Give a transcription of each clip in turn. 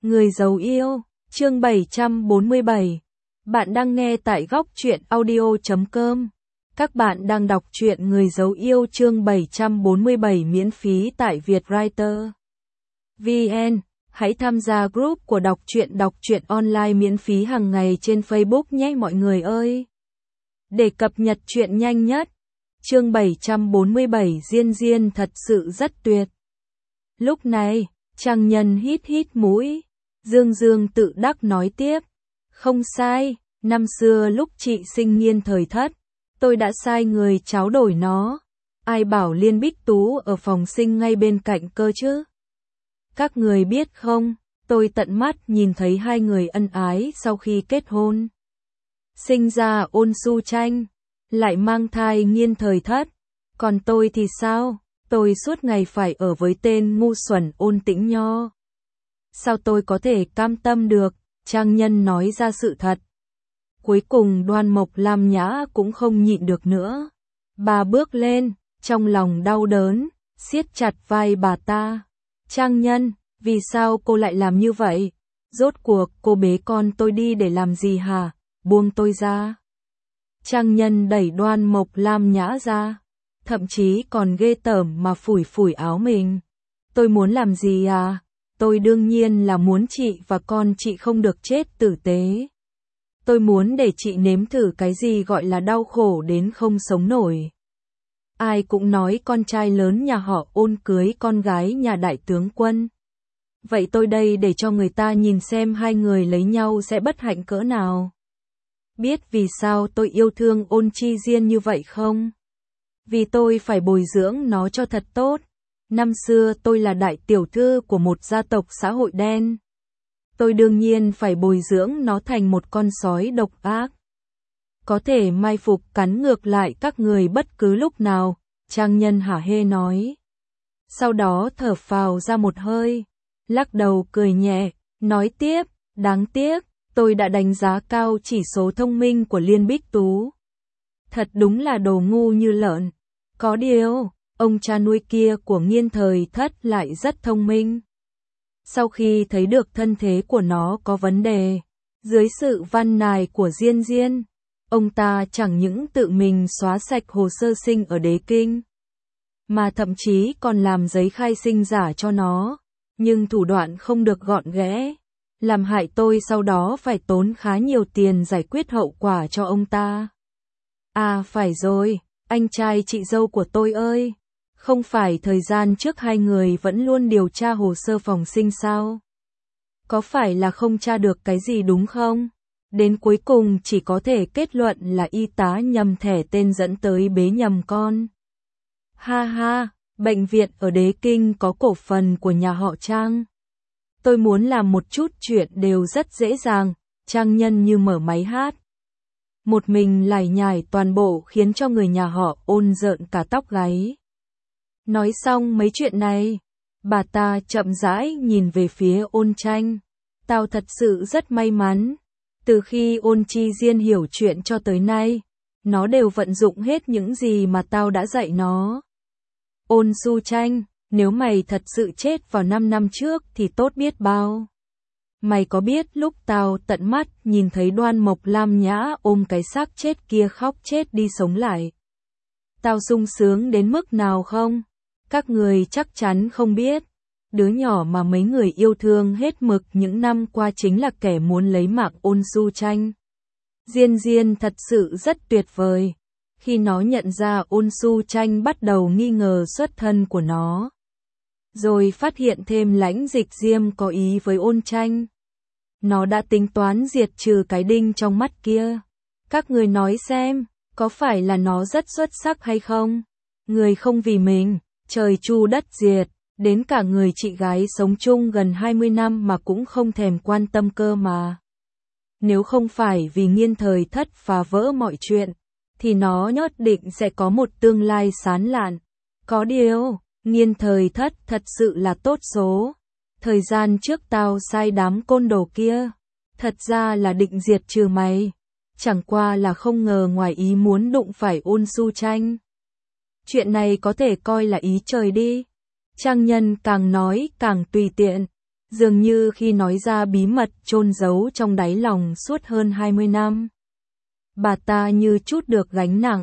Người giấu yêu, chương 747. Bạn đang nghe tại góc truyện audio.com. Các bạn đang đọc truyện Người giấu yêu chương 747 miễn phí tại Vietwriter VN. Hãy tham gia group của đọc truyện online miễn phí hàng ngày trên Facebook nhé mọi người ơi. Để cập nhật truyện nhanh nhất. Chương 747 Diên thật sự rất tuyệt. Lúc này, Trang Nhân hít mũi. Dương tự đắc nói tiếp. Không sai, năm xưa lúc chị sinh Nghiên thời thất, tôi đã sai người tráo đổi nó. Ai bảo Liên Bích Tú ở phòng sinh ngay bên cạnh cơ chứ? Các người biết không, tôi tận mắt nhìn thấy hai người ân ái sau khi kết hôn. Sinh ra Ôn Su Tranh, lại mang thai Nghiên thời thất. Còn tôi thì sao? Tôi suốt ngày phải ở với tên ngu xuẩn Ôn Tĩnh Nho. Sao tôi có thể cam tâm được? Trang Nhân nói ra sự thật. Cuối cùng Đoan Mộc Lam Nhã cũng không nhịn được nữa. Bà bước lên, trong lòng đau đớn, siết chặt vai bà ta. Trang Nhân, vì sao cô lại làm như vậy? Rốt cuộc cô bế con tôi đi để làm gì hả? Buông tôi ra. Trang Nhân đẩy Đoan Mộc Lam Nhã ra, thậm chí còn ghê tởm mà phủi áo mình. Tôi muốn làm gì à? Tôi đương nhiên là muốn chị và con chị không được chết tử tế. Tôi muốn để chị nếm thử cái gì gọi là đau khổ đến không sống nổi. Ai cũng nói con trai lớn nhà họ Ôn cưới con gái nhà đại tướng quân. Vậy tôi đây để cho người ta nhìn xem hai người lấy nhau sẽ bất hạnh cỡ nào. Biết vì sao tôi yêu thương Ôn Chi Diên như vậy không? Vì tôi phải bồi dưỡng nó cho thật tốt. Năm xưa tôi là đại tiểu thư của một gia tộc xã hội đen. Tôi đương nhiên phải bồi dưỡng nó thành một con sói độc ác. Có thể mai phục cắn ngược lại các người bất cứ lúc nào, Trang Nhân hả hê nói. Sau đó thở phào ra một hơi, lắc đầu cười nhẹ, nói tiếp, đáng tiếc, tôi đã đánh giá cao chỉ số thông minh của Liên Bích Tú. Thật đúng là đồ ngu như lợn. Có điều, ông cha nuôi kia của Nghiên thời thất lại rất thông minh. Sau khi thấy được thân thế của nó có vấn đề, dưới sự van nài của Diên, ông ta chẳng những tự mình xóa sạch hồ sơ sinh ở Đế Kinh, mà thậm chí còn làm giấy khai sinh giả cho nó, nhưng thủ đoạn không được gọn ghẽ, làm hại tôi sau đó phải tốn khá nhiều tiền giải quyết hậu quả cho ông ta. À phải rồi, anh trai chị dâu của tôi ơi. Không phải thời gian trước hai người vẫn luôn điều tra hồ sơ phòng sinh sao? Có phải là không tra được cái gì đúng không? Đến cuối cùng chỉ có thể kết luận là y tá nhầm thẻ tên dẫn tới bế nhầm con. Ha ha, bệnh viện ở Đế Kinh có cổ phần của nhà họ Trang. Tôi muốn làm một chút chuyện đều rất dễ dàng, Trang Nhân như mở máy hát. Một mình lải nhải toàn bộ khiến cho người nhà họ Ôn rợn cả tóc gáy. Nói xong mấy chuyện này, bà ta chậm rãi nhìn về phía Ôn Tranh. Tao thật sự rất may mắn. Từ khi Ôn Chi Diên hiểu chuyện cho tới nay, nó đều vận dụng hết những gì mà tao đã dạy nó. Ôn Su Tranh, nếu mày thật sự chết vào 5 năm trước thì tốt biết bao. Mày có biết lúc tao tận mắt nhìn thấy Đoan Mộc Lam Nhã ôm cái xác chết kia khóc chết đi sống lại, tao sung sướng đến mức nào không? Các người chắc chắn không biết. Đứa nhỏ mà mấy người yêu thương hết mực những năm qua chính là kẻ muốn lấy mạng Ôn Su Tranh. Diên thật sự rất tuyệt vời. Khi nó nhận ra Ôn Su Tranh bắt đầu nghi ngờ xuất thân của nó, rồi phát hiện thêm Lãnh Dịch Diêm có ý với Ôn Tranh, nó đã tính toán diệt trừ cái đinh trong mắt kia. Các người nói xem, có phải là nó rất xuất sắc hay không? Người không vì mình, trời chu đất diệt, đến cả người chị gái sống chung gần 20 năm mà cũng không thèm quan tâm cơ mà. Nếu không phải vì Nghiên thời thất phá vỡ mọi chuyện, thì nó nhất định sẽ có một tương lai sáng lạn. Có điều, Nghiên thời thất thật sự là tốt số. Thời gian trước tao sai đám côn đồ kia, thật ra là định diệt trừ mày. Chẳng qua là không ngờ ngoài ý muốn đụng phải Ôn Su Tranh. Chuyện này có thể coi là ý trời đi. Trang Nhân càng nói càng tùy tiện. Dường như khi nói ra bí mật chôn giấu trong đáy lòng suốt hơn 20 năm. Bà ta như trút được gánh nặng.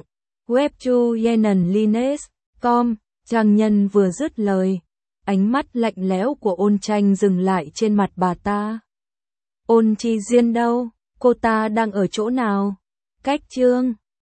Web2yenenlines.com, trang nhân vừa dứt lời. Ánh mắt lạnh lẽo của Ôn Tranh dừng lại trên mặt bà ta. Ôn Chi Diên đâu? Cô ta đang ở chỗ nào? Cách chương